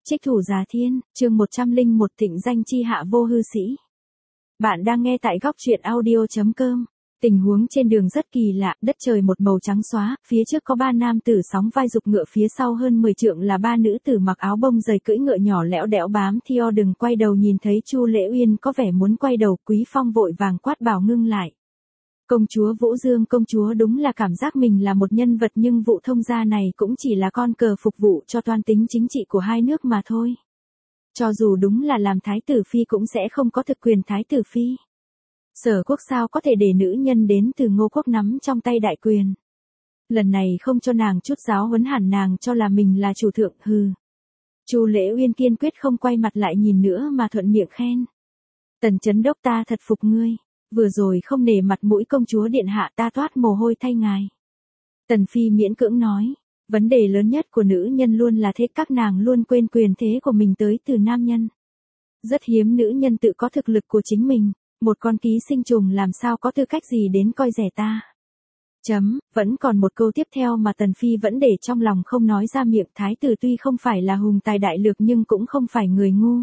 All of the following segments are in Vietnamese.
Trích thủ Già Thiên, chương 101 thịnh danh chi hạ vô hư sĩ. Bạn đang nghe tại góc truyện audio.com. Tình huống trên đường rất kỳ lạ, đất trời một màu trắng xóa, phía trước có ba nam tử sóng vai giục ngựa, phía sau hơn 10 trượng là ba nữ tử mặc áo bông dày cưỡi ngựa nhỏ lẽo đẽo bám theo. Đừng quay đầu. Nhìn thấy Chu Lễ Uyên có vẻ muốn quay đầu, Quý Phong vội vàng quát bảo ngưng lại. Công chúa Vũ Dương công chúa đúng là cảm giác mình là một nhân vật, nhưng vụ thông gia này cũng chỉ là con cờ phục vụ cho toan tính chính trị của hai nước mà thôi. Cho dù đúng là làm thái tử phi cũng sẽ không có thực quyền thái tử phi. Sở Quốc sao có thể để nữ nhân đến từ Ngô Quốc nắm trong tay đại quyền. Lần này không cho nàng chút giáo huấn hẳn nàng cho là mình là chủ thượng, hừ. Chu Lễ Uyên kiên quyết không quay mặt lại nhìn nữa mà thuận miệng khen. Tần Chấn Đốc ta thật phục ngươi. Vừa rồi không nể mặt mũi công chúa điện hạ, ta toát mồ hôi thay ngài. Tần Phi miễn cưỡng nói, vấn đề lớn nhất của nữ nhân luôn là thế, các nàng luôn quên quyền thế của mình tới từ nam nhân. Rất hiếm nữ nhân tự có thực lực của chính mình, một con ký sinh trùng làm sao có tư cách gì đến coi rẻ ta. Vẫn còn một câu tiếp theo mà Tần Phi vẫn để trong lòng không nói ra miệng. Thái tử tuy không phải là hùng tài đại lược nhưng cũng không phải người ngu.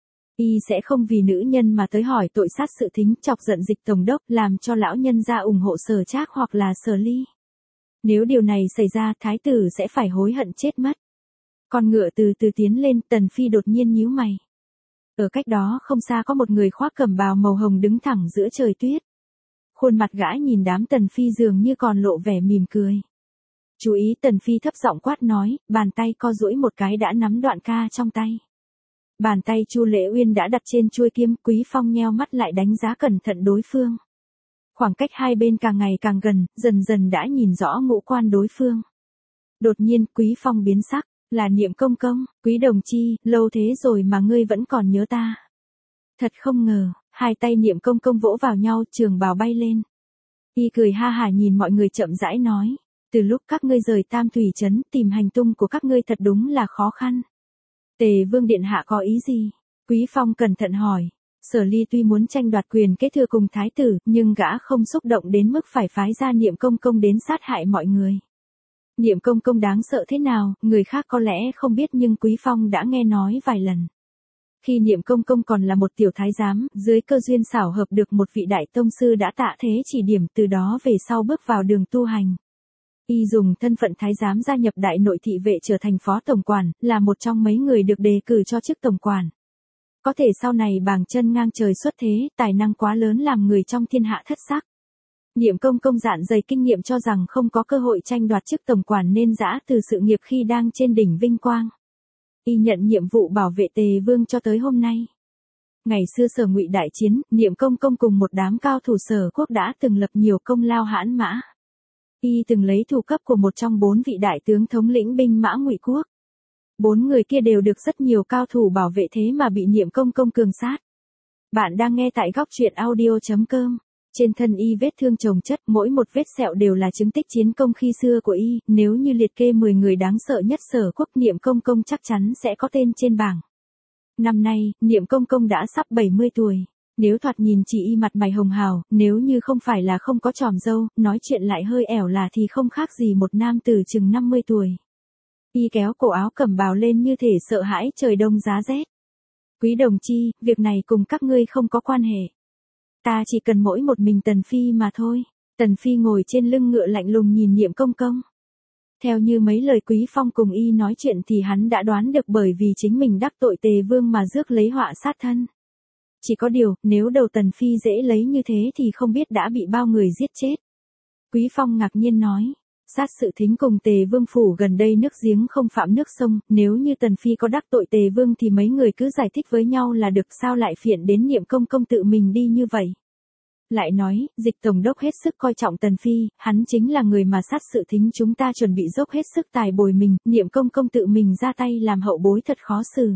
Y sẽ không vì nữ nhân mà tới hỏi tội sát sự thính, chọc giận Dịch tổng đốc, làm cho lão nhân ra ủng hộ Sở Trác hoặc là Sở Ly. Nếu điều này xảy ra, thái tử sẽ phải hối hận chết mất. Con ngựa từ từ tiến lên, Tần Phi đột nhiên nhíu mày. Ở cách đó không xa có một người khoác cẩm bào màu hồng đứng thẳng giữa trời tuyết. Khuôn mặt gã nhìn đám Tần Phi dường như còn lộ vẻ mỉm cười. Chú ý, Tần Phi thấp giọng quát nói, bàn tay co duỗi một cái đã nắm đoạn ca trong tay. Bàn tay Chu Lễ Uyên đã đặt trên chuôi kiếm. Quý Phong nheo mắt lại đánh giá cẩn thận đối phương. Khoảng cách hai bên càng ngày càng gần, dần dần đã nhìn rõ ngũ quan đối phương. Đột nhiên Quý Phong biến sắc, là Niệm Công Công. Quý đồng chi, lâu thế rồi mà ngươi vẫn còn nhớ ta. Thật không ngờ. Hai tay Niệm Công Công vỗ vào nhau, trường bào bay lên. Y cười ha hả nhìn mọi người chậm rãi nói, từ lúc các ngươi rời Tam Thủy Trấn, tìm hành tung của các ngươi thật đúng là khó khăn. Tề Vương điện hạ có ý gì? Quý Phong cẩn thận hỏi. Sở Ly tuy muốn tranh đoạt quyền kế thừa cùng thái tử, nhưng gã không xúc động đến mức phải phái ra Niệm Công Công đến sát hại mọi người. Niệm Công Công đáng sợ thế nào, người khác có lẽ không biết nhưng Quý Phong đã nghe nói vài lần. Khi Niệm Công Công còn là một tiểu thái giám, dưới cơ duyên xảo hợp được một vị đại tông sư đã tạ thế chỉ điểm, từ đó về sau bước vào đường tu hành. Y dùng thân phận thái giám gia nhập đại nội thị vệ trở thành phó tổng quản, là một trong mấy người được đề cử cho chức tổng quản. Có thể sau này bàng chân ngang trời xuất thế, tài năng quá lớn làm người trong thiên hạ thất sắc. Niệm Công Công dạn dày kinh nghiệm cho rằng không có cơ hội tranh đoạt chức tổng quản nên giã từ sự nghiệp khi đang trên đỉnh vinh quang. Y nhận nhiệm vụ bảo vệ Tề Vương cho tới hôm nay. Ngày xưa Sở Ngụy đại chiến, Niệm Công Công cùng một đám cao thủ Sở Quốc đã từng lập nhiều công lao hãn mã. Y từng lấy thủ cấp của một trong 4 vị đại tướng thống lĩnh binh mã Ngụy Quốc. 4 người kia đều được rất nhiều cao thủ bảo vệ, thế mà bị Niệm Công Công cường sát. Bạn đang nghe tại góc truyện audio.com. Trên thân Y vết thương chồng chất, mỗi một vết sẹo đều là chứng tích chiến công khi xưa của Y. Nếu như liệt kê 10 người đáng sợ nhất Sở Quốc, Niệm Công Công chắc chắn sẽ có tên trên bảng. Năm nay, Niệm Công Công đã sắp 70 tuổi. Nếu thoạt nhìn chỉ Y mặt mày hồng hào, nếu như không phải là không có chòm râu, nói chuyện lại hơi ẻo là thì không khác gì một nam tử chừng 50 tuổi. Y kéo cổ áo cẩm bào lên như thể sợ hãi trời đông giá rét. Quý đồng chi, việc này cùng các ngươi không có quan hệ. Ta chỉ cần mỗi một mình Tần Phi mà thôi. Tần Phi ngồi trên lưng ngựa lạnh lùng nhìn Niệm Công Công. Theo như mấy lời Quý Phong cùng Y nói chuyện thì hắn đã đoán được, bởi vì chính mình đắc tội Tề Vương mà rước lấy họa sát thân. Chỉ có điều, nếu đầu Tần Phi dễ lấy như thế thì không biết đã bị bao người giết chết. Quý Phong ngạc nhiên nói, sát sự thính cùng Tề Vương phủ gần đây nước giếng không phạm nước sông, nếu như Tần Phi có đắc tội Tề Vương thì mấy người cứ giải thích với nhau là được, sao lại phiền đến Niệm Công Công tự mình đi như vậy. Lại nói, Dịch tổng đốc hết sức coi trọng Tần Phi, hắn chính là người mà sát sự thính chúng ta chuẩn bị dốc hết sức tài bồi mình, Niệm Công Công tự mình ra tay làm hậu bối thật khó xử.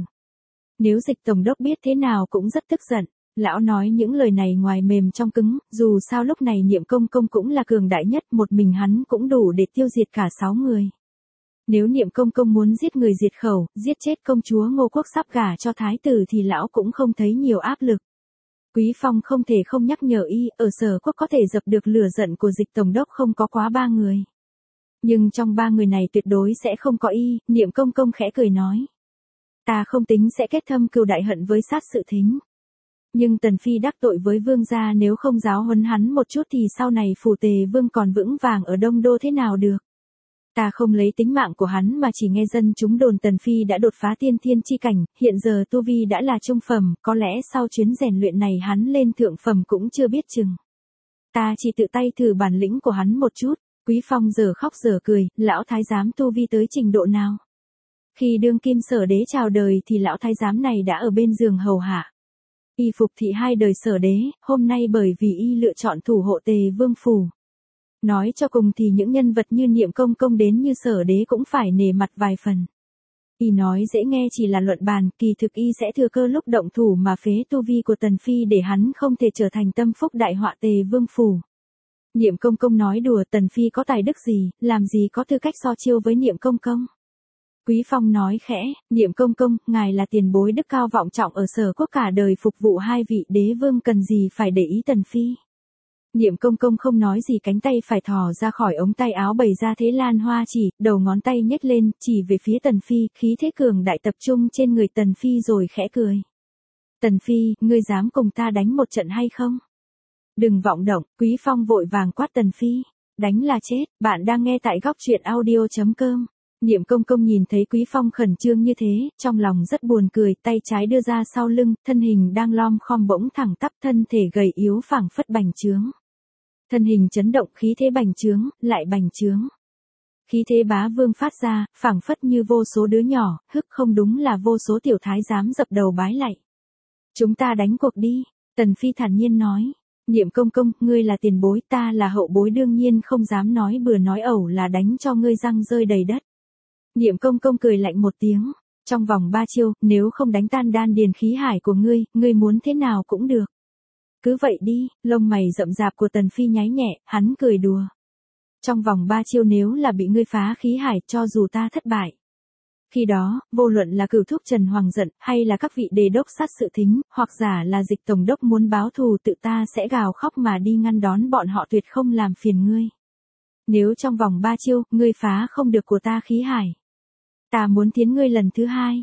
Nếu Dịch tổng đốc biết thế nào cũng rất tức giận. Lão nói những lời này ngoài mềm trong cứng, dù sao lúc này Niệm Công Công cũng là cường đại nhất, một mình hắn cũng đủ để tiêu diệt cả 6 người. Nếu Niệm Công Công muốn giết người diệt khẩu, giết chết công chúa Ngô Quốc sắp gả cho thái tử thì lão cũng không thấy nhiều áp lực. Quý Phong không thể không nhắc nhở Y, ở Sở Quốc có thể dập được lửa giận của Dịch tổng đốc không có quá 3 người. Nhưng trong 3 người này tuyệt đối sẽ không có Y. Niệm Công Công khẽ cười nói. Ta không tính sẽ kết thâm cừu đại hận với sát sự thính. Nhưng Tần Phi đắc tội với vương gia, nếu không giáo huấn hắn một chút thì sau này phủ Tề vương còn vững vàng ở Đông Đô thế nào được. Ta không lấy tính mạng của hắn mà chỉ nghe dân chúng đồn Tần Phi đã đột phá tiên thiên chi cảnh, hiện giờ tu vi đã là trung phẩm, có lẽ sau chuyến rèn luyện này hắn lên thượng phẩm cũng chưa biết chừng. Ta chỉ tự tay thử bản lĩnh của hắn một chút. Quý Phong giờ khóc giờ cười, lão thái giám tu vi tới trình độ nào? Khi đương kim Sở Đế chào đời thì lão thái giám này đã ở bên giường hầu hạ. Y phục thị 2 đời Sở Đế, hôm nay bởi vì y lựa chọn thủ hộ Tề vương phủ. Nói cho cùng thì những nhân vật như Niệm Công Công đến như Sở Đế cũng phải nể mặt vài phần. Y nói dễ nghe chỉ là luận bàn, kỳ thực y sẽ thừa cơ lúc động thủ mà phế tu vi của Tần Phi để hắn không thể trở thành tâm phúc đại họa Tề vương phủ. Niệm Công Công nói đùa, Tần Phi có tài đức gì, làm gì có tư cách so chiêu với Niệm Công Công. Quý Phong nói khẽ, Niệm Công Công, ngài là tiền bối đức cao vọng trọng ở Sở Quốc cả đời phục vụ 2 vị đế vương, cần gì phải để ý Tần Phi. Niệm Công Công không nói gì, cánh tay phải thò ra khỏi ống tay áo bày ra thế lan hoa chỉ, đầu ngón tay nhếch lên, chỉ về phía Tần Phi, khí thế cường đại tập trung trên người Tần Phi rồi khẽ cười. Tần Phi, ngươi dám cùng ta đánh một trận hay không? Đừng vọng động, Quý Phong vội vàng quát Tần Phi. Đánh là chết, bạn đang nghe tại góc truyện audio.com. Niệm Công Công nhìn thấy Quý Phong khẩn trương như thế, trong lòng rất buồn cười, tay trái đưa ra sau lưng, thân hình đang lom khom bỗng thẳng tắp, thân thể gầy yếu phảng phất bành trướng. Thân hình chấn động, khí thế bành trướng, lại bành trướng. Khí thế bá vương phát ra, phảng phất như vô số đứa nhỏ, hức không đúng là vô số tiểu thái giám dập đầu bái lạy. Chúng ta đánh cuộc đi, Tần Phi thản nhiên nói. Niệm Công Công, ngươi là tiền bối, ta là hậu bối, đương nhiên không dám nói bừa nói ẩu là đánh cho ngươi răng rơi đầy đất. Niệm Công Công cười lạnh một tiếng, trong vòng 3 chiêu, nếu không đánh tan đan điền khí hải của ngươi muốn thế nào cũng được. Cứ vậy đi, lông mày rậm rạp của Tần Phi nháy nhẹ, hắn cười đùa. Trong vòng 3 chiêu nếu là bị ngươi phá khí hải, cho dù ta thất bại. Khi đó, vô luận là Cửu Thúc Trần Hoàng giận, hay là các vị đề đốc sát sự thính, hoặc giả là Dịch tổng đốc muốn báo thù, tự ta sẽ gào khóc mà đi ngăn đón bọn họ, tuyệt không làm phiền ngươi. Nếu trong vòng 3 chiêu, ngươi phá không được của ta khí hải, ta muốn thiến ngươi lần thứ 2.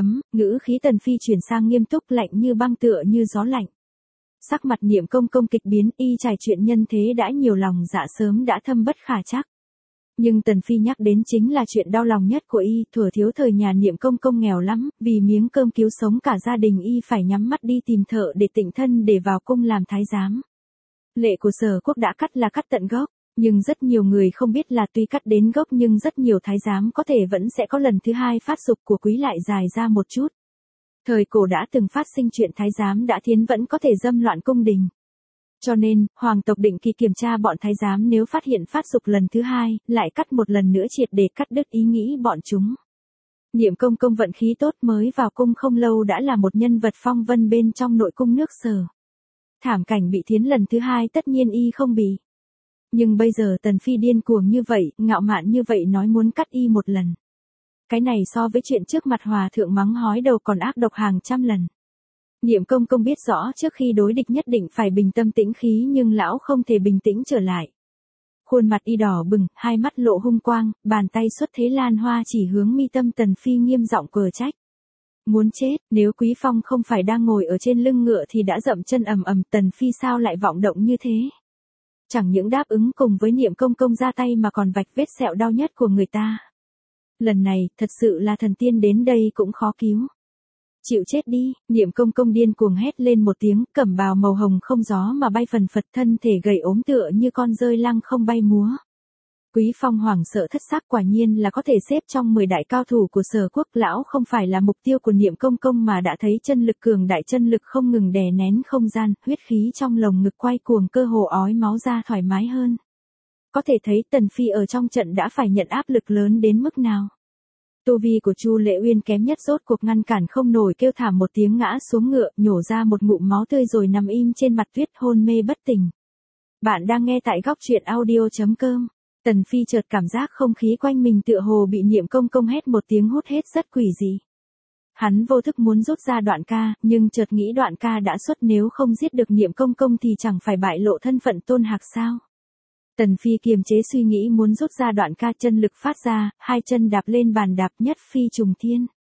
Ngữ khí Tần Phi chuyển sang nghiêm túc, lạnh như băng, tựa như gió lạnh. Sắc mặt Niệm Công Công kịch biến, y trải chuyện nhân thế đã nhiều, lòng dạ sớm đã thâm bất khả trắc. Nhưng Tần Phi nhắc đến chính là chuyện đau lòng nhất của y, thuở thiếu thời nhà Niệm Công Công nghèo lắm, vì miếng cơm cứu sống cả gia đình y phải nhắm mắt đi tìm thợ để tịnh thân để vào cung làm thái giám. Lệ của Sở Quốc đã cắt là cắt tận gốc, nhưng rất nhiều người không biết là tuy cắt đến gốc nhưng rất nhiều thái giám có thể vẫn sẽ có lần thứ 2 phát dục của quý lại dài ra một chút. Thời cổ đã từng phát sinh chuyện thái giám đã thiến vẫn có thể dâm loạn cung đình. Cho nên, hoàng tộc định kỳ kiểm tra bọn thái giám, nếu phát hiện phát dục lần thứ 2, lại cắt một lần nữa triệt để cắt đứt ý nghĩ bọn chúng. Niệm Công Công vận khí tốt, mới vào cung không lâu đã là một nhân vật phong vân bên trong nội cung nước Sở. Thảm cảnh bị thiến lần thứ 2 tất nhiên y không bị. Nhưng bây giờ Tần Phi điên cuồng như vậy, ngạo mạn như vậy, nói muốn cắt y một lần. Cái này so với chuyện trước mặt hòa thượng mắng hói đầu còn ác độc hàng trăm lần. Niệm Công Công biết rõ trước khi đối địch nhất định phải bình tâm tĩnh khí, nhưng lão không thể bình tĩnh trở lại. Khuôn mặt y đỏ bừng, hai mắt lộ hung quang, bàn tay xuất thế lan hoa chỉ hướng mi tâm Tần Phi, nghiêm giọng cờ trách. Muốn chết, nếu Quý Phong không phải đang ngồi ở trên lưng ngựa thì đã dậm chân ầm ầm, Tần Phi sao lại vọng động như thế? Chẳng những đáp ứng cùng với Niệm Công Công ra tay mà còn vạch vết sẹo đau nhất của người ta. Lần này, thật sự là thần tiên đến đây cũng khó cứu. Chịu chết đi, Niệm Công Công điên cuồng hét lên một tiếng, cẩm bào màu hồng không gió mà bay phần phật, thân thể gầy ốm tựa như con dơi lăng không bay múa. Quý Phong hoảng sợ thất sắc, quả nhiên là có thể xếp trong 10 đại cao thủ của Sở Quốc. Lão không phải là mục tiêu của Niệm Công Công mà đã thấy chân lực cường đại, chân lực không ngừng đè nén không gian, huyết khí trong lồng ngực quay cuồng, cơ hồ ói máu ra thoải mái hơn. Có thể thấy Tần Phi ở trong trận đã phải nhận áp lực lớn đến mức nào. Tu vi của Chu Lệ Uyên kém nhất rốt cuộc ngăn cản không nổi, kêu thảm một tiếng ngã xuống ngựa, nhổ ra một ngụm máu tươi rồi nằm im trên mặt tuyết hôn mê bất tỉnh. Bạn đang nghe tại góc truyện audio.com. Tần Phi chợt cảm giác không khí quanh mình tựa hồ bị Niệm Công Công hét một tiếng hút hết, rất quỷ dị. Hắn vô thức muốn rút ra đoạn ca, nhưng chợt nghĩ đoạn ca đã xuất, nếu không giết được Niệm Công Công thì chẳng phải bại lộ thân phận Tôn Hạc sao? Tần Phi kiềm chế suy nghĩ muốn rút ra đoạn ca, chân lực phát ra, hai chân đạp lên bàn đạp nhất phi trùng thiên.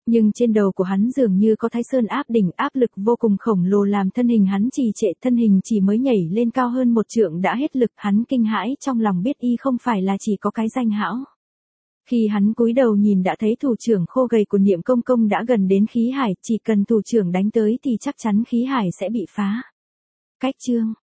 Nhưng trên đầu của hắn dường như có Thái Sơn áp đỉnh, áp lực vô cùng khổng lồ làm thân hình hắn trì trệ, thân hình chỉ mới nhảy lên cao hơn 1 trượng đã hết lực, hắn kinh hãi trong lòng biết y không phải là chỉ có cái danh hão. Khi hắn cúi đầu nhìn đã thấy thủ trưởng khô gầy của Niệm Công Công đã gần đến khí hải, chỉ cần thủ trưởng đánh tới thì chắc chắn khí hải sẽ bị phá. Cách chương